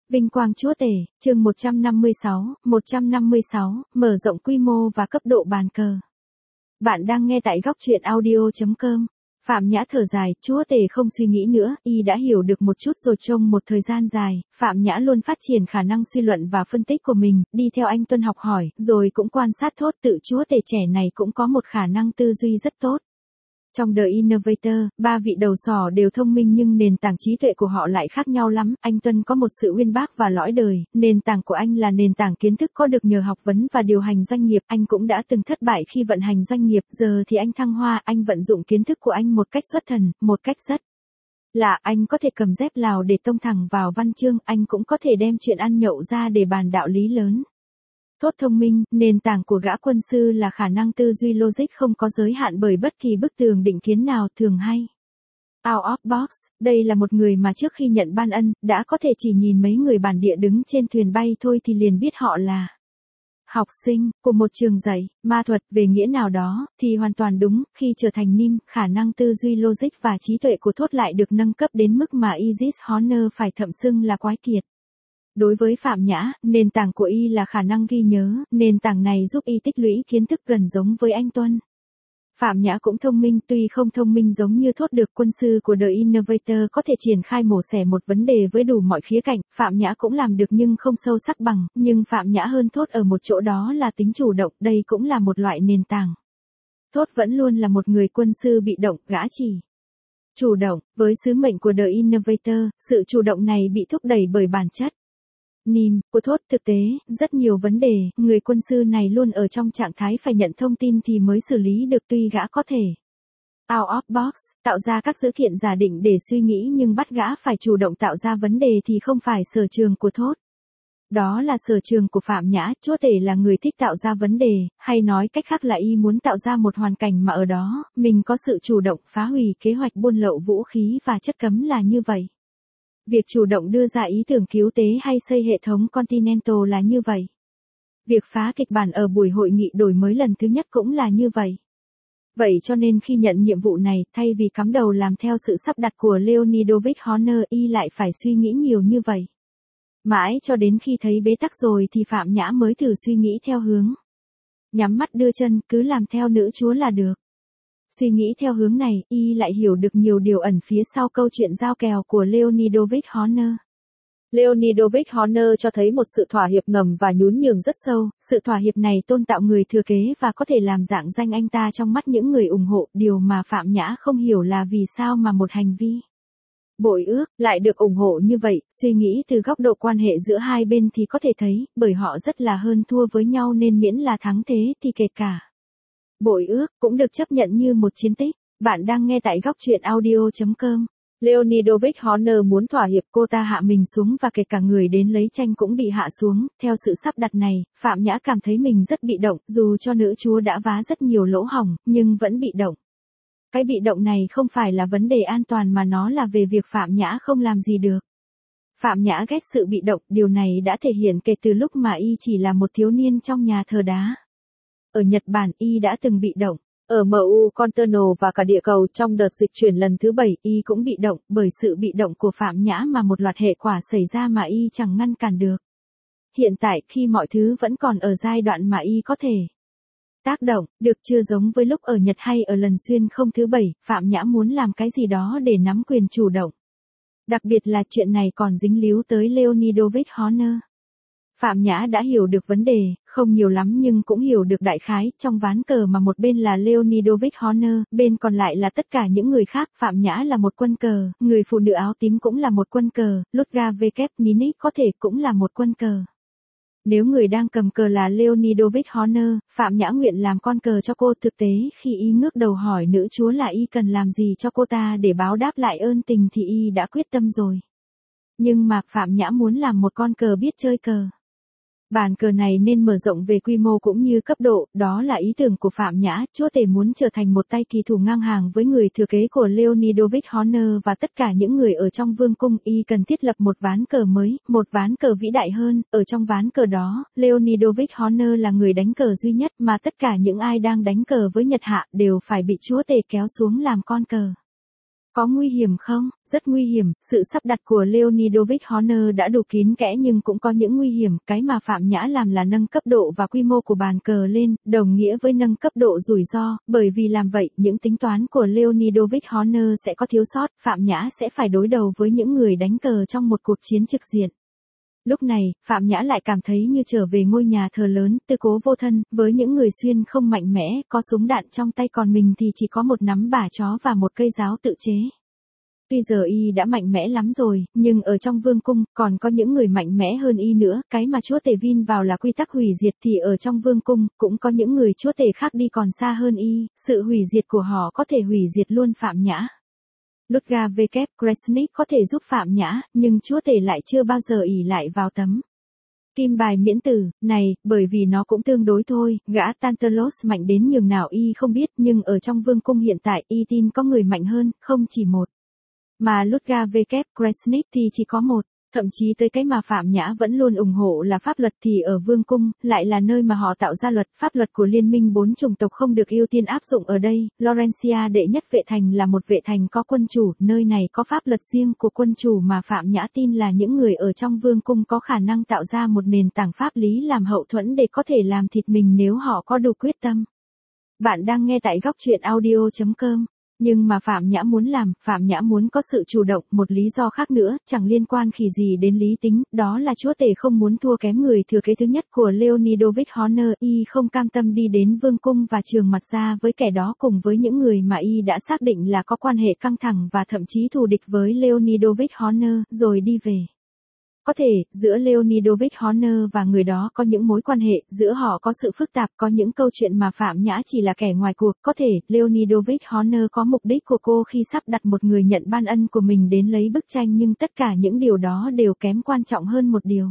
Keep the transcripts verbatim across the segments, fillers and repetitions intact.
Vinh quang Chúa Tể, chương một trăm năm mươi sáu, một trăm năm mươi sáu, mở rộng quy mô và cấp độ bàn cờ. Bạn đang nghe tại góc truyện audio chấm com. Phạm Nhã thở dài, Chúa Tể không suy nghĩ nữa, y đã hiểu được một chút rồi. Trong một thời gian dài, Phạm Nhã luôn phát triển khả năng suy luận và phân tích của mình, đi theo anh Tuân học hỏi, rồi cũng quan sát thốt tự Chúa Tể trẻ này cũng có một khả năng tư duy rất tốt. Trong The Innovator, ba vị đầu sỏ đều thông minh nhưng nền tảng trí tuệ của họ lại khác nhau lắm. Anh Tuân có một sự uyên bác và lõi đời, nền tảng của anh là nền tảng kiến thức có được nhờ học vấn và điều hành doanh nghiệp. Anh cũng đã từng thất bại khi vận hành doanh nghiệp, giờ thì anh thăng hoa, anh vận dụng kiến thức của anh một cách xuất thần, một cách rất lạ. Anh có thể cầm dép Lào để tông thẳng vào văn chương, anh cũng có thể đem chuyện ăn nhậu ra để bàn đạo lý lớn. Thốt thông minh, nền tảng của gã quân sư là khả năng tư duy logic không có giới hạn bởi bất kỳ bức tường định kiến nào, thường hay out of box. Đây là một người mà trước khi nhận ban ân, đã có thể chỉ nhìn mấy người bản địa đứng trên thuyền bay thôi thì liền biết họ là học sinh của một trường dạy ma thuật. Về nghĩa nào đó, thì hoàn toàn đúng, khi trở thành Nim, khả năng tư duy logic và trí tuệ của Thốt lại được nâng cấp đến mức mà Isis Horner phải thậm xưng là quái kiệt. Đối với Phạm Nhã, nền tảng của y là khả năng ghi nhớ, nền tảng này giúp y tích lũy kiến thức gần giống với anh Tuân. Phạm Nhã cũng thông minh, tuy không thông minh giống như Thốt được. Quân sư của The Innovator có thể triển khai mổ xẻ một vấn đề với đủ mọi khía cạnh, Phạm Nhã cũng làm được nhưng không sâu sắc bằng, nhưng Phạm Nhã hơn Thốt ở một chỗ, đó là tính chủ động, đây cũng là một loại nền tảng. Thốt vẫn luôn là một người quân sư bị động, gã chỉ chủ động. Với sứ mệnh của The Innovator, sự chủ động này bị thúc đẩy bởi bản chất Nim của Thốt. Thực tế, rất nhiều vấn đề, người quân sư này luôn ở trong trạng thái phải nhận thông tin thì mới xử lý được. Tuy gã có thể out of box, tạo ra các dữ kiện giả định để suy nghĩ, nhưng bắt gã phải chủ động tạo ra vấn đề thì không phải sở trường của Thốt. Đó là sở trường của Phạm Nhã. Chúa Tể là người thích tạo ra vấn đề, hay nói cách khác là y muốn tạo ra một hoàn cảnh mà ở đó, mình có sự chủ động phá hủy kế hoạch buôn lậu vũ khí và chất cấm là như vậy. Việc chủ động đưa ra ý tưởng cứu tế hay xây hệ thống Continental là như vậy. Việc phá kịch bản ở buổi hội nghị đổi mới lần thứ nhất cũng là như vậy. Vậy cho nên khi nhận nhiệm vụ này, thay vì cắm đầu làm theo sự sắp đặt của Leonidovich Horner, y lại phải suy nghĩ nhiều như vậy. Mãi cho đến khi thấy bế tắc rồi thì Phạm Nhã mới thử suy nghĩ theo hướng nhắm mắt đưa chân, cứ làm theo nữ chúa là được. Suy nghĩ theo hướng này, y lại hiểu được nhiều điều ẩn phía sau câu chuyện giao kèo của Leonidovich Horner. Leonidovich Horner cho thấy một sự thỏa hiệp ngầm và nhún nhường rất sâu. Sự thỏa hiệp này tôn tạo người thừa kế và có thể làm rạng danh anh ta trong mắt những người ủng hộ. Điều mà Phạm Nhã không hiểu là vì sao mà một hành vi bội ước lại được ủng hộ như vậy. Suy nghĩ từ góc độ quan hệ giữa hai bên thì có thể thấy, bởi họ rất là hơn thua với nhau nên miễn là thắng thế thì kể cả bội ước cũng được chấp nhận như một chiến tích. Bạn đang nghe tại góc truyện audio chấm com. Leonidovich Horner muốn thỏa hiệp, cô ta hạ mình xuống và kể cả người đến lấy tranh cũng bị hạ xuống. Theo sự sắp đặt này, Phạm Nhã cảm thấy mình rất bị động, dù cho nữ chúa đã vá rất nhiều lỗ hổng, nhưng vẫn bị động. Cái bị động này không phải là vấn đề an toàn mà nó là về việc Phạm Nhã không làm gì được. Phạm Nhã ghét sự bị động, điều này đã thể hiện kể từ lúc mà y chỉ là một thiếu niên trong nhà thờ đá. Ở Nhật Bản, y đã từng bị động. Ở em u Conterno và cả địa cầu trong đợt dịch chuyển lần thứ bảy, y cũng bị động, bởi sự bị động của Phạm Nhã mà một loạt hệ quả xảy ra mà y chẳng ngăn cản được. Hiện tại, khi mọi thứ vẫn còn ở giai đoạn mà y có thể tác động, được chưa giống với lúc ở Nhật hay ở lần xuyên không thứ bảy, Phạm Nhã muốn làm cái gì đó để nắm quyền chủ động. Đặc biệt là chuyện này còn dính líu tới Leonidovich Horner. Phạm Nhã đã hiểu được vấn đề, không nhiều lắm nhưng cũng hiểu được đại khái. Trong ván cờ mà một bên là Leonidovich Horner, bên còn lại là tất cả những người khác. Phạm Nhã là một quân cờ, người phụ nữ áo tím cũng là một quân cờ, Ludga Vekepninic có thể cũng là một quân cờ. Nếu người đang cầm cờ là Leonidovich Horner, Phạm Nhã nguyện làm con cờ cho cô. Thực tế, khi y ngước đầu hỏi nữ chúa là y cần làm gì cho cô ta để báo đáp lại ơn tình thì y đã quyết tâm rồi. Nhưng mà Phạm Nhã muốn làm một con cờ biết chơi cờ. Bàn cờ này nên mở rộng về quy mô cũng như cấp độ, đó là ý tưởng của Phạm Nhã. Chúa Tể muốn trở thành một tay kỳ thủ ngang hàng với người thừa kế của Leonidovich Horner và tất cả những người ở trong vương cung. Y cần thiết lập một ván cờ mới, một ván cờ vĩ đại hơn. Ở trong ván cờ đó, Leonidovich Horner là người đánh cờ duy nhất mà tất cả những ai đang đánh cờ với Nhật Hạ đều phải bị Chúa Tể kéo xuống làm con cờ. Có nguy hiểm không? Rất nguy hiểm, sự sắp đặt của Leonidovich Horner đã đủ kín kẽ nhưng cũng có những nguy hiểm, cái mà Phạm Nhã làm là nâng cấp độ và quy mô của bàn cờ lên, đồng nghĩa với nâng cấp độ rủi ro, bởi vì làm vậy, những tính toán của Leonidovich Horner sẽ có thiếu sót, Phạm Nhã sẽ phải đối đầu với những người đánh cờ trong một cuộc chiến trực diện. Lúc này, Phạm Nhã lại cảm thấy như trở về ngôi nhà thờ lớn, tư cố vô thân, với những người xuyên không mạnh mẽ, có súng đạn trong tay còn mình thì chỉ có một nắm bả chó và một cây giáo tự chế. Tuy giờ y đã mạnh mẽ lắm rồi, nhưng ở trong vương cung, còn có những người mạnh mẽ hơn y nữa, cái mà chúa tể vin vào là quy tắc hủy diệt thì ở trong vương cung, cũng có những người chúa tể khác đi còn xa hơn y, sự hủy diệt của họ có thể hủy diệt luôn Phạm Nhã. Ludwig W. Kresnik có thể giúp Phạm Nhã, nhưng chúa tể lại chưa bao giờ ỷ lại vào tấm kim bài miễn tử này, bởi vì nó cũng tương đối thôi, gã Tantalos mạnh đến nhường nào y không biết, nhưng ở trong vương cung hiện tại y tin có người mạnh hơn, không chỉ một. Mà Ludwig W. Kresnik thì chỉ có một, thậm chí tới cái mà Phạm Nhã vẫn luôn ủng hộ là pháp luật thì ở vương cung, lại là nơi mà họ tạo ra luật, pháp luật của liên minh bốn chủng tộc không được ưu tiên áp dụng ở đây, Laurentia đệ nhất vệ thành là một vệ thành có quân chủ, nơi này có pháp luật riêng của quân chủ mà Phạm Nhã tin là những người ở trong vương cung có khả năng tạo ra một nền tảng pháp lý làm hậu thuẫn để có thể làm thịt mình nếu họ có đủ quyết tâm. Bạn đang nghe tại góc truyện audio chấm com. Nhưng mà Phạm Nhã muốn làm, Phạm Nhã muốn có sự chủ động, một lý do khác nữa, chẳng liên quan khỉ gì đến lý tính, đó là chúa tể không muốn thua kém người thừa kế thứ nhất của Leonidovich Horner, y không cam tâm đi đến vương cung và trường mặt ra với kẻ đó cùng với những người mà y đã xác định là có quan hệ căng thẳng và thậm chí thù địch với Leonidovich Horner, rồi đi về. Có thể, giữa Leonidovich Horner và người đó có những mối quan hệ, giữa họ có sự phức tạp, có những câu chuyện mà Phạm Nhã chỉ là kẻ ngoài cuộc. Có thể, Leonidovich Horner có mục đích của cô khi sắp đặt một người nhận ban ân của mình đến lấy bức tranh nhưng tất cả những điều đó đều kém quan trọng hơn một điều.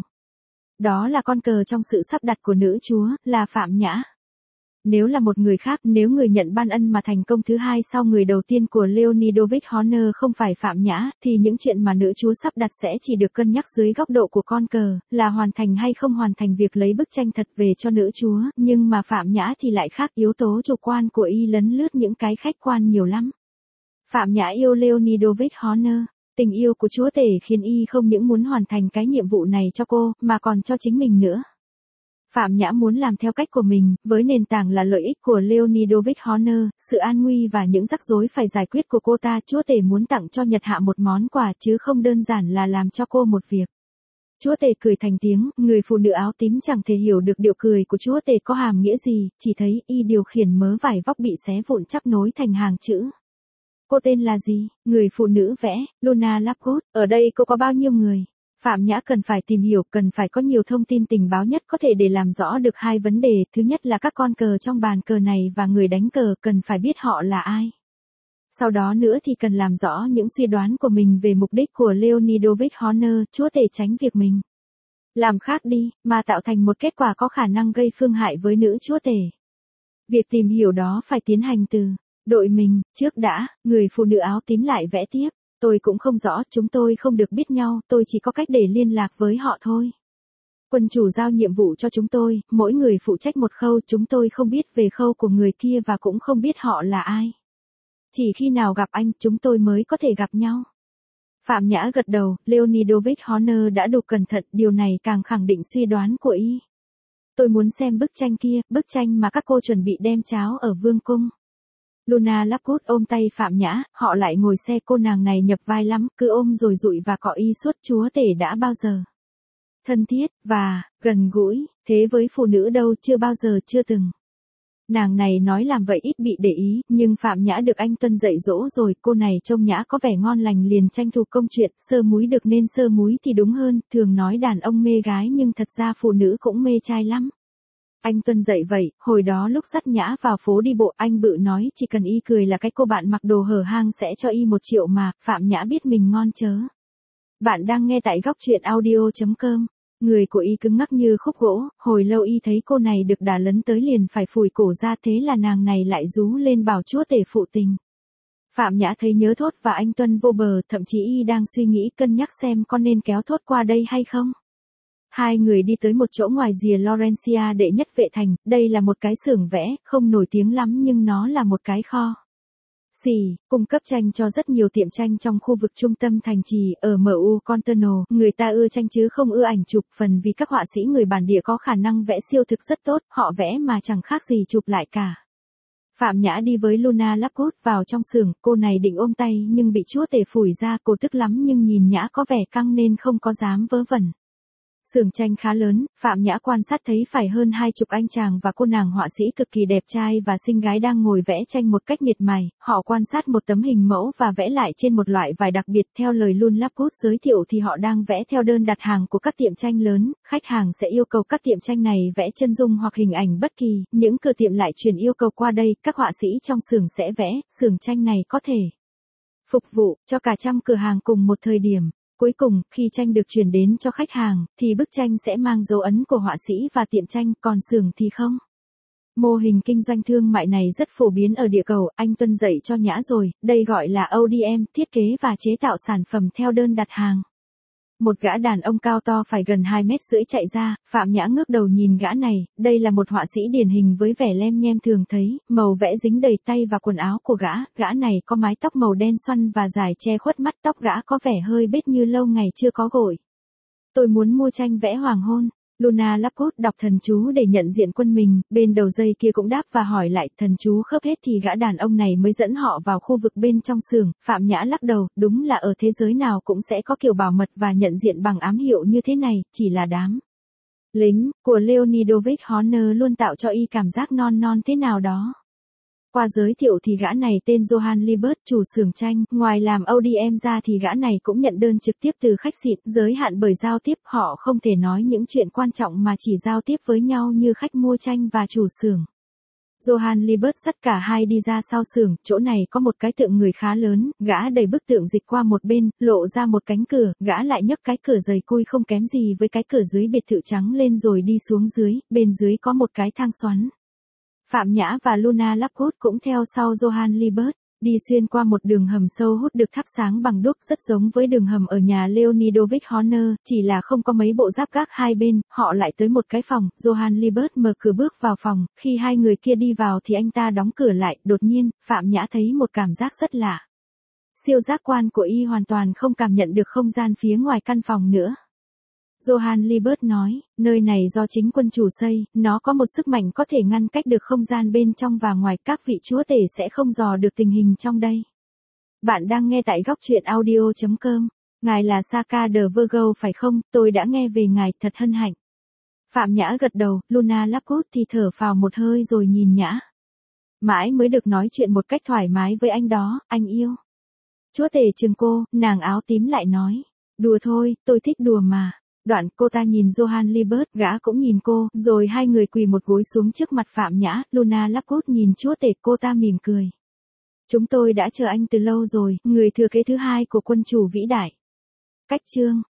Đó là con cờ trong sự sắp đặt của nữ chúa, là Phạm Nhã. Nếu là một người khác, nếu người nhận ban ân mà thành công thứ hai sau người đầu tiên của Leonidovich Horner không phải Phạm Nhã, thì những chuyện mà nữ chúa sắp đặt sẽ chỉ được cân nhắc dưới góc độ của con cờ, là hoàn thành hay không hoàn thành việc lấy bức tranh thật về cho nữ chúa, nhưng mà Phạm Nhã thì lại khác, yếu tố chủ quan của y lấn lướt những cái khách quan nhiều lắm. Phạm Nhã yêu Leonidovich Horner. Tình yêu của chúa tể khiến y không những muốn hoàn thành cái nhiệm vụ này cho cô, mà còn cho chính mình nữa. Phạm Nhã muốn làm theo cách của mình, với nền tảng là lợi ích của Leonidovich Horner, sự an nguy và những rắc rối phải giải quyết của cô ta. Chúa tể muốn tặng cho Nhật Hạ một món quà chứ không đơn giản là làm cho cô một việc. Chúa tể cười thành tiếng, người phụ nữ áo tím chẳng thể hiểu được điệu cười của chúa tể có hàm nghĩa gì, chỉ thấy y điều khiển mớ vải vóc bị xé vụn chắp nối thành hàng chữ. Cô tên là gì? Người phụ nữ vẽ, Luna Lovegood. Ở đây cô có bao nhiêu người? Phạm Nhã cần phải tìm hiểu, cần phải có nhiều thông tin tình báo nhất có thể để làm rõ được hai vấn đề. Thứ nhất là các con cờ trong bàn cờ này và người đánh cờ, cần phải biết họ là ai. Sau đó nữa thì cần làm rõ những suy đoán của mình về mục đích của Leonidovich Horner, chúa tể tránh việc mình làm khác đi, mà tạo thành một kết quả có khả năng gây phương hại với nữ chúa tể. Việc tìm hiểu đó phải tiến hành từ đội mình, trước đã, người phụ nữ áo tím lại vẽ tiếp. Tôi cũng không rõ, chúng tôi không được biết nhau, tôi chỉ có cách để liên lạc với họ thôi. Quân chủ giao nhiệm vụ cho chúng tôi, mỗi người phụ trách một khâu, chúng tôi không biết về khâu của người kia và cũng không biết họ là ai. Chỉ khi nào gặp anh, chúng tôi mới có thể gặp nhau. Phạm Nhã gật đầu, Leonidovich Horner đã đủ cẩn thận, điều này càng khẳng định suy đoán của y. Tôi muốn xem bức tranh kia, bức tranh mà các cô chuẩn bị đem cháo ở vương cung. Luna Lovegood ôm tay Phạm Nhã, họ lại ngồi xe, cô nàng này nhập vai lắm, cứ ôm rồi dụi và cọ y suốt. Chúa tể đã bao giờ thân thiết, và gần gũi, thế với phụ nữ đâu, chưa bao giờ, chưa từng. Nàng này nói làm vậy ít bị để ý, nhưng Phạm Nhã được anh Tuân dạy dỗ rồi, cô này trông Nhã có vẻ ngon lành liền tranh thủ công chuyện, sơ múi được nên sơ múi thì đúng hơn, thường nói đàn ông mê gái nhưng thật ra phụ nữ cũng mê trai lắm. Anh Tuân dạy vậy, hồi đó lúc dắt Nhã vào phố đi bộ, anh Bự nói chỉ cần y cười là cái cô bạn mặc đồ hở hang sẽ cho y một triệu mà. Phạm Nhã biết mình ngon chớ. Bạn đang nghe tại góc truyện audio chấm com. Người của y cứng ngắc như khúc gỗ, hồi lâu y thấy cô này được đà lấn tới liền phải phủi cổ ra, thế là nàng này lại rú lên bảo chúa tể phụ tình. Phạm Nhã thấy nhớ Thốt và anh Tuân vô bờ, thậm chí y đang suy nghĩ cân nhắc xem con nên kéo Thốt qua đây hay không. Hai người đi tới một chỗ ngoài rìa Laurentia đệ nhất vệ thành, đây là một cái xưởng vẽ, không nổi tiếng lắm nhưng nó là một cái kho Xỉ, cung cấp tranh cho rất nhiều tiệm tranh trong khu vực trung tâm thành trì ở em u Contorno, người ta ưa tranh chứ không ưa ảnh chụp, phần vì các họa sĩ người bản địa có khả năng vẽ siêu thực rất tốt, họ vẽ mà chẳng khác gì chụp lại cả. Phạm Nhã đi với Luna Lovegood vào trong xưởng, cô này định ôm tay nhưng bị chúa tể phủi ra, cô tức lắm nhưng nhìn Nhã có vẻ căng nên không có dám vớ vẩn. Xưởng tranh khá lớn, Phạm Nhã quan sát thấy phải hơn hai chục anh chàng và cô nàng họa sĩ cực kỳ đẹp trai và xinh gái đang ngồi vẽ tranh một cách miệt mài, họ quan sát một tấm hình mẫu và vẽ lại trên một loại vải đặc biệt. Theo lời Luna Lovegood giới thiệu thì họ đang vẽ theo đơn đặt hàng của các tiệm tranh lớn, khách hàng sẽ yêu cầu các tiệm tranh này vẽ chân dung hoặc hình ảnh bất kỳ, những cửa tiệm lại truyền yêu cầu qua đây, các họa sĩ trong xưởng sẽ vẽ, xưởng tranh này có thể phục vụ cho cả trăm cửa hàng cùng một thời điểm. Cuối cùng, khi tranh được chuyển đến cho khách hàng, thì bức tranh sẽ mang dấu ấn của họa sĩ và tiệm tranh, còn xưởng thì không. Mô hình kinh doanh thương mại này rất phổ biến ở địa cầu, anh Tuân dạy cho Nhã rồi, đây gọi là o đê em, thiết kế và chế tạo sản phẩm theo đơn đặt hàng. Một gã đàn ông cao to phải gần hai mét rưỡi chạy ra, Phạm Nhã ngước đầu nhìn gã này, đây là một họa sĩ điển hình với vẻ lem nhem thường thấy, màu vẽ dính đầy tay và quần áo của gã, gã này có mái tóc màu đen xoăn và dài che khuất mắt, tóc gã có vẻ hơi bết như lâu ngày chưa có gội. Tôi muốn mua tranh vẽ hoàng hôn. Luna Lovegood đọc thần chú để nhận diện quân mình, bên đầu dây kia cũng đáp và hỏi lại, thần chú khớp hết thì gã đàn ông này mới dẫn họ vào khu vực bên trong xưởng. Phạm Nhã lắc đầu, đúng là ở thế giới nào cũng sẽ có kiểu bảo mật và nhận diện bằng ám hiệu như thế này, chỉ là đám lính của Leonidovich Horner luôn tạo cho y cảm giác non non thế nào đó. Qua giới thiệu thì gã này tên Johann Liebert, chủ xưởng tranh, ngoài làm o đê em ra thì gã này cũng nhận đơn trực tiếp từ khách xịn, giới hạn bởi giao tiếp, họ không thể nói những chuyện quan trọng mà chỉ giao tiếp với nhau như khách mua tranh và chủ xưởng. Johann Liebert dắt cả hai đi ra sau xưởng, chỗ này có một cái tượng người khá lớn, gã đẩy bức tượng dịch qua một bên, lộ ra một cánh cửa, gã lại nhấc cái cửa dày cui không kém gì với cái cửa dưới biệt thự trắng lên rồi đi xuống dưới, bên dưới có một cái thang xoắn. Phạm Nhã và Luna Lovegood cũng theo sau Johann Liebert, đi xuyên qua một đường hầm sâu hút được thắp sáng bằng đuốc rất giống với đường hầm ở nhà Leonidovich Horner, chỉ là không có mấy bộ giáp gác hai bên, họ lại tới một cái phòng, Johann Liebert mở cửa bước vào phòng, khi hai người kia đi vào thì anh ta đóng cửa lại, đột nhiên, Phạm Nhã thấy một cảm giác rất lạ. Siêu giác quan của y hoàn toàn không cảm nhận được không gian phía ngoài căn phòng nữa. Johann Liebert nói, nơi này do chính quân chủ xây, nó có một sức mạnh có thể ngăn cách được không gian bên trong và ngoài, các vị chúa tể sẽ không dò được tình hình trong đây. Bạn đang nghe tại góc truyện audio chấm com. Ngài là Saka de Virgo phải không? Tôi đã nghe về ngài, thật hân hạnh. Phạm Nhã gật đầu, Luna Lovegood thì thở phào một hơi rồi nhìn Nhã. Mãi mới được nói chuyện một cách thoải mái với anh đó, anh yêu. Chúa tể trừng cô, nàng áo tím lại nói. Đùa thôi, tôi thích đùa mà. Đoạn cô ta nhìn Johann Liebert, gã cũng nhìn cô, rồi hai người quỳ một gối xuống trước mặt Phạm Nhã, Luna Lovegood nhìn chúa tể, cô ta mỉm cười. Chúng tôi đã chờ anh từ lâu rồi, người thừa kế thứ hai của quân chủ vĩ đại. Cách chương